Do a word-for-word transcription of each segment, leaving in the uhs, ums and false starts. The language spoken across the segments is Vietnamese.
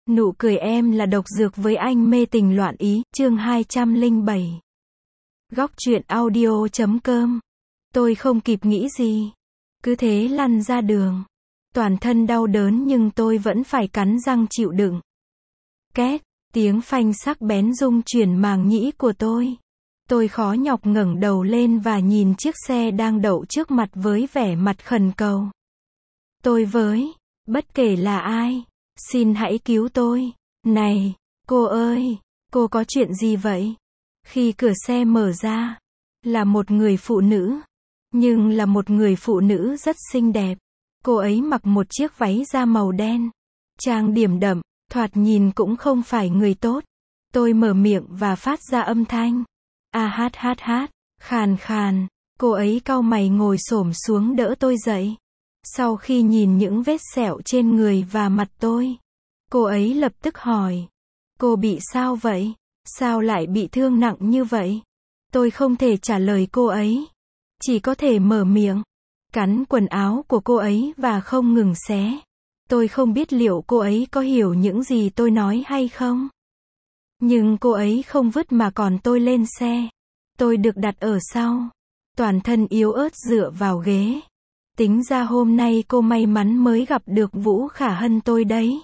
Nụ cười em là độc dược với anh mê tình loạn ý, chương hai trăm lẻ bảy. Góc truyện audio chấm com. Tôi không kịp nghĩ gì. Cứ thế lăn ra đường. Toàn thân đau đớn nhưng tôi vẫn phải cắn răng chịu đựng. Két, tiếng phanh sắc bén rung chuyển màng nhĩ của tôi. Tôi khó nhọc ngẩng đầu lên và nhìn chiếc xe đang đậu trước mặt với vẻ mặt khẩn cầu. Tôi với, bất kể là ai, xin hãy cứu tôi. Này, cô ơi, cô có chuyện gì vậy? Khi cửa xe mở ra, là một người phụ nữ. Nhưng là một người phụ nữ rất xinh đẹp. Cô ấy mặc một chiếc váy da màu đen. Trang điểm đậm, thoạt nhìn cũng không phải người tốt. Tôi mở miệng và phát ra âm thanh. A hát hát hát, khàn khàn. Cô ấy cau mày ngồi xổm xuống đỡ tôi dậy. Sau khi nhìn những vết sẹo trên người và mặt tôi, cô ấy lập tức hỏi. Cô bị sao vậy? Sao lại bị thương nặng như vậy? Tôi không thể trả lời cô ấy. Chỉ có thể mở miệng, cắn quần áo của cô ấy và không ngừng xé. Tôi không biết liệu cô ấy có hiểu những gì tôi nói hay không. Nhưng cô ấy không vứt mà còn tôi lên xe. Tôi được đặt ở sau. Toàn thân yếu ớt dựa vào ghế. Tính ra hôm nay cô may mắn mới gặp được Vũ Khả Hân tôi đấy.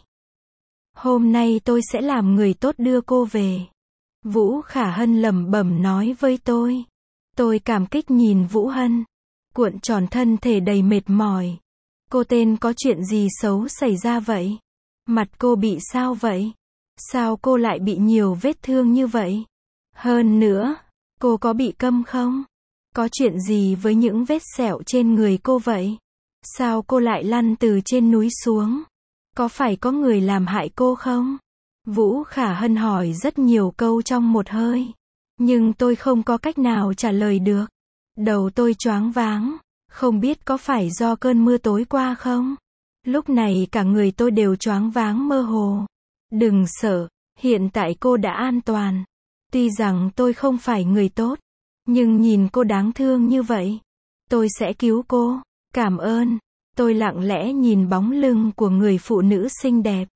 Hôm nay tôi sẽ làm người tốt đưa cô về. Vũ Khả Hân lẩm bẩm nói với tôi. Tôi cảm kích nhìn Vũ Hân. Cuộn tròn thân thể đầy mệt mỏi. Cô tên có chuyện gì xấu xảy ra vậy? Mặt cô bị sao vậy? Sao cô lại bị nhiều vết thương như vậy? Hơn nữa, cô có bị câm không? Có chuyện gì với những vết sẹo trên người cô vậy? Sao cô lại lăn từ trên núi xuống? Có phải có người làm hại cô không? Vũ Khả Hân hỏi rất nhiều câu trong một hơi. Nhưng tôi không có cách nào trả lời được. Đầu tôi choáng váng. Không biết có phải do cơn mưa tối qua không? Lúc này cả người tôi đều choáng váng mơ hồ. Đừng sợ, hiện tại cô đã an toàn. Tuy rằng tôi không phải người tốt, nhưng nhìn cô đáng thương như vậy, tôi sẽ cứu cô. Cảm ơn. Tôi lặng lẽ nhìn bóng lưng của người phụ nữ xinh đẹp.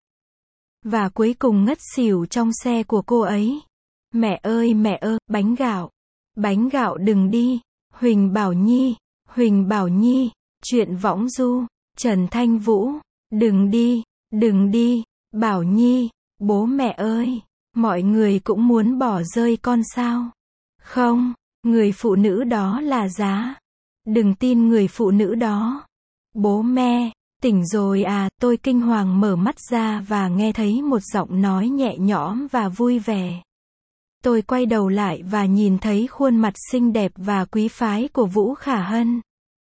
Và cuối cùng ngất xỉu trong xe của cô ấy. Mẹ ơi mẹ ơi, bánh gạo. Bánh gạo đừng đi. Huỳnh Bảo Nhi. Huỳnh Bảo Nhi. Chuyện võng du. Trần Thanh Vũ. Đừng đi. Đừng đi. Bảo Nhi. Bố mẹ ơi. Mọi người cũng muốn bỏ rơi con sao? Không. Người phụ nữ đó là Giá. Đừng tin người phụ nữ đó. Bố mẹ, tỉnh rồi à? Tôi kinh hoàng mở mắt ra và nghe thấy một giọng nói nhẹ nhõm và vui vẻ. Tôi quay đầu lại và nhìn thấy khuôn mặt xinh đẹp và quý phái của Vũ Khả Hân.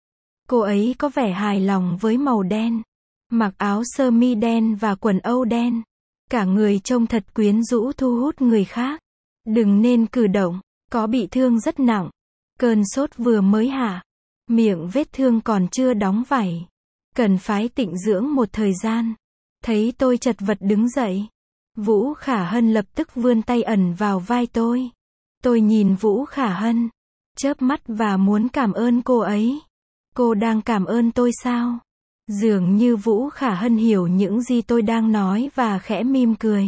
Cô ấy có vẻ hài lòng với màu đen. Mặc áo sơ mi đen và quần âu đen. Cả người trông thật quyến rũ thu hút người khác. Đừng nên cử động. Có bị thương rất nặng. Cơn sốt vừa mới hạ. Miệng vết thương còn chưa đóng vảy. Cần phải tịnh dưỡng một thời gian. Thấy tôi chật vật đứng dậy. Vũ Khả Hân lập tức vươn tay ẩn vào vai tôi. Tôi nhìn Vũ Khả Hân. Chớp mắt và muốn cảm ơn cô ấy. Cô đang cảm ơn tôi sao? Dường như Vũ Khả Hân hiểu những gì tôi đang nói và khẽ mỉm cười.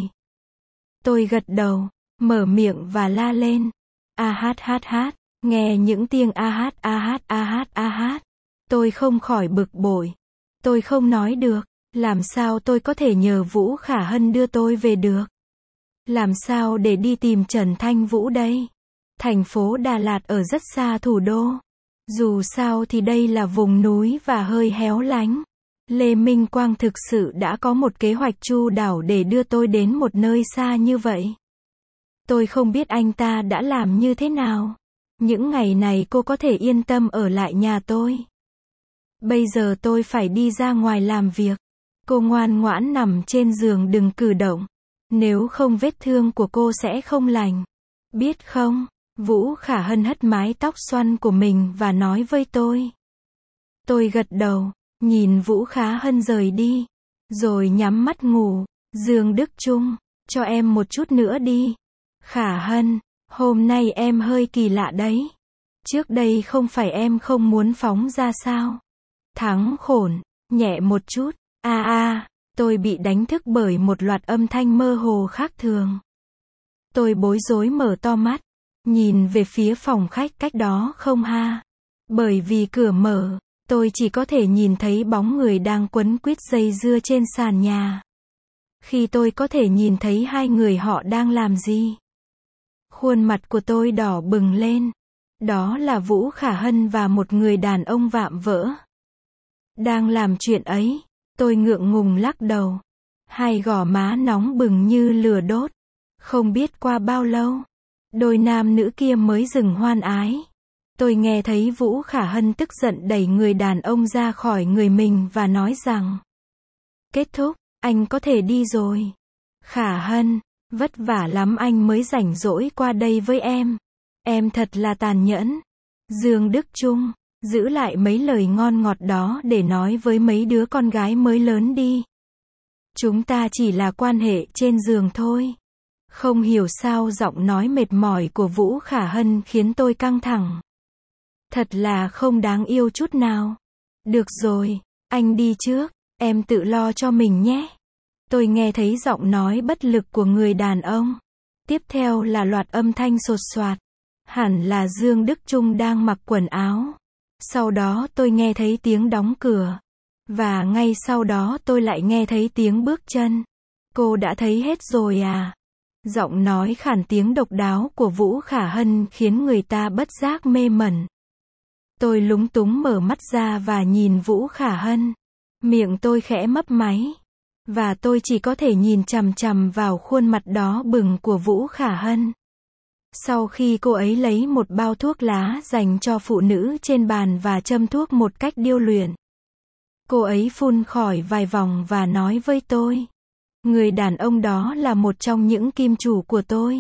Tôi gật đầu, mở miệng và la lên. A hát hát hát. Nghe những tiếng a hát a hát a hát a hát. Tôi không khỏi bực bội. Tôi không nói được. Làm sao tôi có thể nhờ Vũ Khả Hân đưa tôi về được? Làm sao để đi tìm Trần Thanh Vũ đây? Thành phố Đà Lạt ở rất xa thủ đô. Dù sao thì đây là vùng núi và hơi héo lánh. Lê Minh Quang thực sự đã có một kế hoạch chu đáo để đưa tôi đến một nơi xa như vậy. Tôi không biết anh ta đã làm như thế nào. Những ngày này cô có thể yên tâm ở lại nhà tôi. Bây giờ tôi phải đi ra ngoài làm việc. Cô ngoan ngoãn nằm trên giường đừng cử động. Nếu không vết thương của cô sẽ không lành. Biết không? Vũ Khả Hân hất mái tóc xoăn của mình và nói với tôi. Tôi gật đầu, nhìn Vũ Khả Hân rời đi. Rồi nhắm mắt ngủ. Dương Đức Trung, cho em một chút nữa đi. Khả Hân, hôm nay em hơi kỳ lạ đấy. Trước đây không phải em không muốn phóng ra sao? Thắng khổn, nhẹ một chút. A a, Tôi bị đánh thức bởi một loạt âm thanh mơ hồ khác thường. Tôi bối rối mở to mắt, nhìn về phía phòng khách cách đó không ha. Bởi vì cửa mở, tôi chỉ có thể nhìn thấy bóng người đang quấn quýt dây dưa trên sàn nhà. Khi tôi có thể nhìn thấy hai người họ đang làm gì. Khuôn mặt của tôi đỏ bừng lên. Đó là Vũ Khả Hân và một người đàn ông vạm vỡ. Đang làm chuyện ấy, tôi ngượng ngùng lắc đầu. Hai gò má nóng bừng như lửa đốt. Không biết qua bao lâu, đôi nam nữ kia mới dừng hoan ái. Tôi nghe thấy Vũ Khả Hân tức giận đẩy người đàn ông ra khỏi người mình và nói rằng: kết thúc, anh có thể đi rồi. Khả Hân, vất vả lắm anh mới rảnh rỗi qua đây với em. Em thật là tàn nhẫn. Dương Đức Trung, giữ lại mấy lời ngon ngọt đó để nói với mấy đứa con gái mới lớn đi. Chúng ta chỉ là quan hệ trên giường thôi. Không hiểu sao giọng nói mệt mỏi của Vũ Khả Hân khiến tôi căng thẳng. Thật là không đáng yêu chút nào. Được rồi, anh đi trước, em tự lo cho mình nhé. Tôi nghe thấy giọng nói bất lực của người đàn ông. Tiếp theo là loạt âm thanh sột soạt. Hẳn là Dương Đức Trung đang mặc quần áo. Sau đó tôi nghe thấy tiếng đóng cửa. Và ngay sau đó tôi lại nghe thấy tiếng bước chân. Cô đã thấy hết rồi à? Giọng nói khản tiếng độc đáo của Vũ Khả Hân khiến người ta bất giác mê mẩn. Tôi lúng túng mở mắt ra và nhìn Vũ Khả Hân. Miệng tôi khẽ mấp máy. Và tôi chỉ có thể nhìn chằm chằm vào khuôn mặt đó bừng của Vũ Khả Hân. Sau khi cô ấy lấy một bao thuốc lá dành cho phụ nữ trên bàn và châm thuốc một cách điêu luyện. Cô ấy phun khỏi vài vòng và nói với tôi. Người đàn ông đó là một trong những kim chủ của tôi.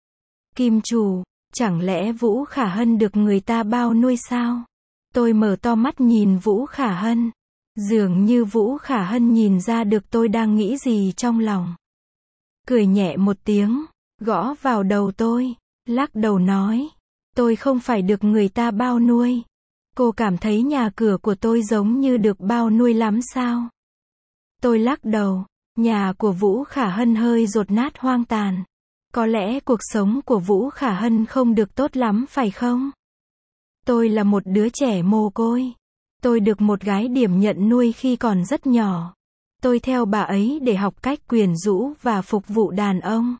Kim chủ, chẳng lẽ Vũ Khả Hân được người ta bao nuôi sao? Tôi mở to mắt nhìn Vũ Khả Hân. Dường như Vũ Khả Hân nhìn ra được tôi đang nghĩ gì trong lòng. Cười nhẹ một tiếng, gõ vào đầu tôi, lắc đầu nói. Tôi không phải được người ta bao nuôi. Cô cảm thấy nhà cửa của tôi giống như được bao nuôi lắm sao? Tôi lắc đầu. Nhà của Vũ Khả Hân hơi dột nát hoang tàn. Có lẽ cuộc sống của Vũ Khả Hân không được tốt lắm phải không? Tôi là một đứa trẻ mồ côi. Tôi được một gái điểm nhận nuôi khi còn rất nhỏ. Tôi theo bà ấy để học cách quyến rũ và phục vụ đàn ông.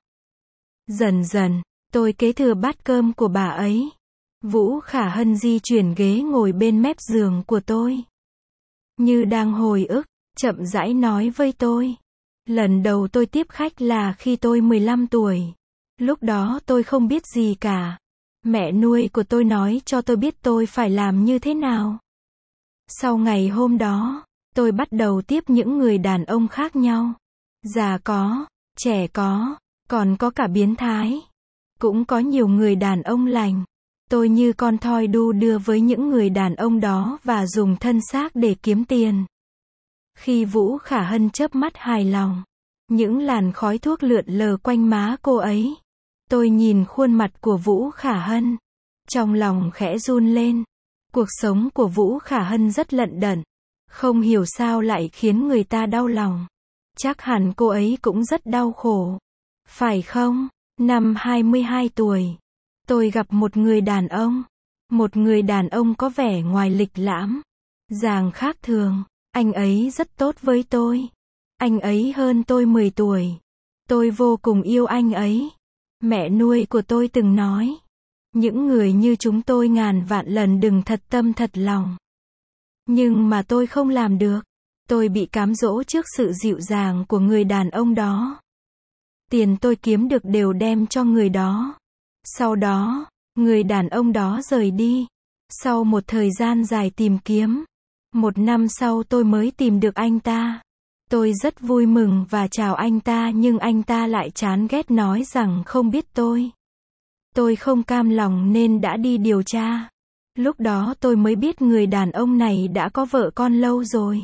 Dần dần, tôi kế thừa bát cơm của bà ấy. Vũ Khả Hân di chuyển ghế ngồi bên mép giường của tôi. Như đang hồi ức, chậm rãi nói với tôi. Lần đầu tôi tiếp khách là khi tôi mười lăm tuổi. Lúc đó tôi không biết gì cả. Mẹ nuôi của tôi nói cho tôi biết tôi phải làm như thế nào. Sau ngày hôm đó, tôi bắt đầu tiếp những người đàn ông khác nhau. Già có, trẻ có, còn có cả biến thái. Cũng có nhiều người đàn ông lành. Tôi như con thoi đu đưa với những người đàn ông đó và dùng thân xác để kiếm tiền. Khi Vũ Khả Hân chớp mắt hài lòng, những làn khói thuốc lượn lờ quanh má cô ấy. Tôi nhìn khuôn mặt của Vũ Khả Hân. Trong lòng khẽ run lên. Cuộc sống của Vũ Khả Hân rất lận đận. Không hiểu sao lại khiến người ta đau lòng. Chắc hẳn cô ấy cũng rất đau khổ. Phải không? Năm hai mươi hai tuổi, tôi gặp một người đàn ông. Một người đàn ông có vẻ ngoài lịch lãm, dáng khác thường. Anh ấy rất tốt với tôi. Anh ấy hơn tôi mười tuổi. Tôi vô cùng yêu anh ấy. Mẹ nuôi của tôi từng nói, những người như chúng tôi ngàn vạn lần đừng thật tâm thật lòng. Nhưng mà tôi không làm được. Tôi bị cám dỗ trước sự dịu dàng của người đàn ông đó. Tiền tôi kiếm được đều đem cho người đó. Sau đó, người đàn ông đó rời đi. Sau một thời gian dài tìm kiếm, một năm sau tôi mới tìm được anh ta. Tôi rất vui mừng và chào anh ta nhưng anh ta lại chán ghét nói rằng không biết tôi. Tôi không cam lòng nên đã đi điều tra. Lúc đó tôi mới biết người đàn ông này đã có vợ con lâu rồi.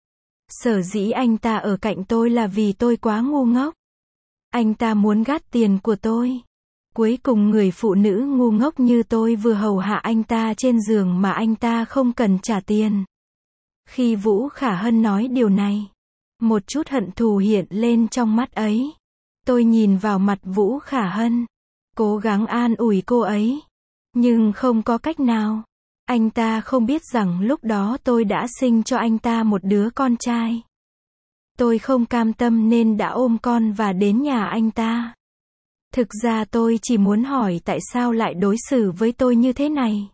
Sở dĩ anh ta ở cạnh tôi là vì tôi quá ngu ngốc. Anh ta muốn gắt tiền của tôi. Cuối cùng người phụ nữ ngu ngốc như tôi vừa hầu hạ anh ta trên giường mà anh ta không cần trả tiền. Khi Vũ Khả Hân nói điều này, Một chút hận thù hiện lên trong mắt ấy. Tôi nhìn vào mặt Vũ Khả Hân, cố gắng an ủi cô ấy, nhưng không có cách nào. Anh ta không biết rằng lúc đó tôi đã sinh cho anh ta một đứa con trai. Tôi không cam tâm nên đã ôm con và đến nhà anh ta. Thực ra tôi chỉ muốn hỏi tại sao lại đối xử với tôi như thế này.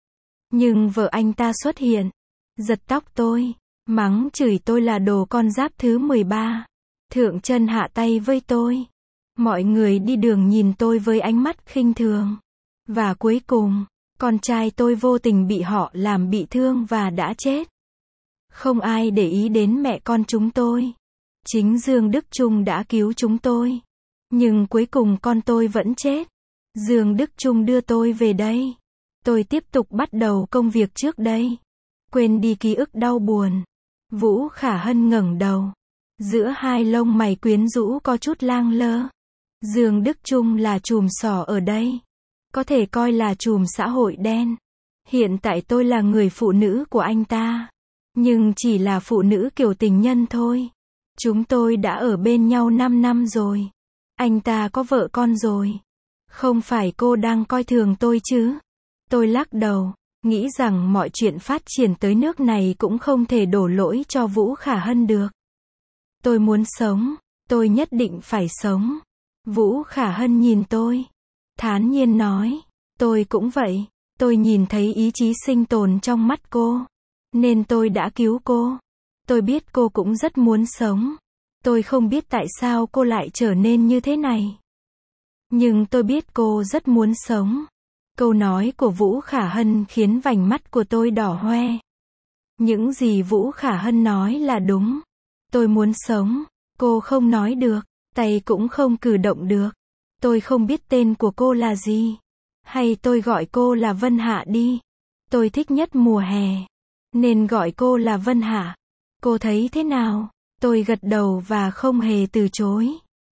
Nhưng vợ anh ta xuất hiện, giật tóc tôi, mắng chửi tôi là đồ con giáp thứ mười ba, thượng chân hạ tay với tôi. Mọi người đi đường nhìn tôi với ánh mắt khinh thường. Và cuối cùng, con trai tôi vô tình bị họ làm bị thương và đã chết. Không ai để ý đến mẹ con chúng tôi. Chính Dương Đức Trung đã cứu chúng tôi. Nhưng cuối cùng con tôi vẫn chết. Dương Đức Trung đưa tôi về đây. Tôi tiếp tục bắt đầu công việc trước đây. Quên đi ký ức đau buồn. Vũ Khả Hân ngẩng đầu. Giữa hai lông mày quyến rũ có chút lang lơ. Dương Đức Trung là chùm sỏ ở đây. Có thể coi là chùm xã hội đen. Hiện tại tôi là người phụ nữ của anh ta. Nhưng chỉ là phụ nữ kiểu tình nhân thôi. Chúng tôi đã ở bên nhau năm năm rồi. Anh ta có vợ con rồi. Không phải cô đang coi thường tôi chứ? Tôi lắc đầu, nghĩ rằng mọi chuyện phát triển tới nước này cũng không thể đổ lỗi cho Vũ Khả Hân được. Tôi muốn sống, tôi nhất định phải sống. Vũ Khả Hân nhìn tôi, thản nhiên nói, tôi cũng vậy. Tôi nhìn thấy ý chí sinh tồn trong mắt cô, nên tôi đã cứu cô. Tôi biết cô cũng rất muốn sống. Tôi không biết tại sao cô lại trở nên như thế này. Nhưng tôi biết cô rất muốn sống. Câu nói của Vũ Khả Hân khiến vành mắt của tôi đỏ hoe. Những gì Vũ Khả Hân nói là đúng. Tôi muốn sống. Cô không nói được, tay cũng không cử động được. Tôi không biết tên của cô là gì. Hay tôi gọi cô là Vân Hạ đi. Tôi thích nhất mùa hè, nên gọi cô là Vân Hạ. Cô thấy thế nào? Tôi gật đầu và không hề từ chối.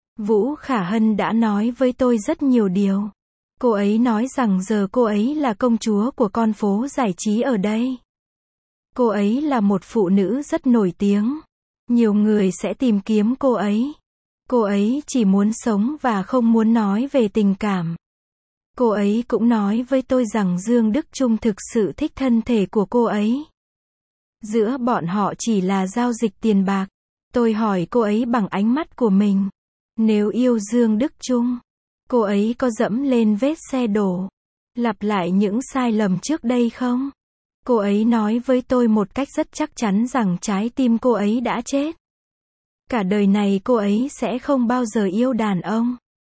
Vũ Khả Hân đã nói với tôi rất nhiều điều. Cô ấy nói rằng giờ cô ấy là công chúa của con phố giải trí ở đây. Cô ấy là một phụ nữ rất nổi tiếng. Nhiều người sẽ tìm kiếm cô ấy. Cô ấy chỉ muốn sống và không muốn nói về tình cảm. Cô ấy cũng nói với tôi rằng Dương Đức Trung thực sự thích thân thể của cô ấy. Giữa bọn họ chỉ là giao dịch tiền bạc. Tôi hỏi cô ấy bằng ánh mắt của mình. Nếu yêu Dương Đức Trung, cô ấy có dẫm lên vết xe đổ, lặp lại những sai lầm trước đây không? Cô ấy nói với tôi một cách rất chắc chắn rằng trái tim cô ấy đã chết. Cả đời này cô ấy sẽ không bao giờ yêu đàn ông.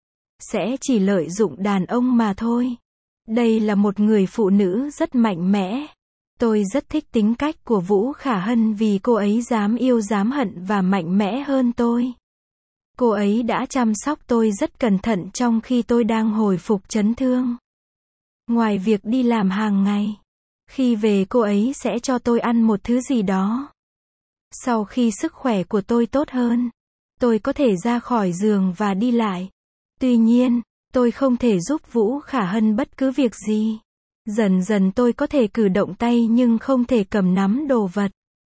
Sẽ chỉ lợi dụng đàn ông mà thôi. Đây là một người phụ nữ rất mạnh mẽ. Tôi rất thích tính cách của Vũ Khả Hân vì cô ấy dám yêu dám hận và mạnh mẽ hơn tôi. Cô ấy đã chăm sóc tôi rất cẩn thận trong khi tôi đang hồi phục chấn thương. Ngoài việc đi làm hàng ngày, khi về cô ấy sẽ cho tôi ăn một thứ gì đó. Sau khi sức khỏe của tôi tốt hơn, tôi có thể ra khỏi giường và đi lại. Tuy nhiên, tôi không thể giúp Vũ Khả Hân bất cứ việc gì. Dần dần tôi có thể cử động tay nhưng không thể cầm nắm đồ vật.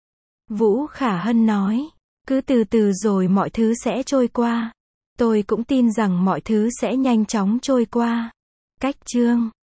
Vũ Khả Hân nói, cứ từ từ rồi mọi thứ sẽ trôi qua. Tôi cũng tin rằng mọi thứ sẽ nhanh chóng trôi qua. Cách chương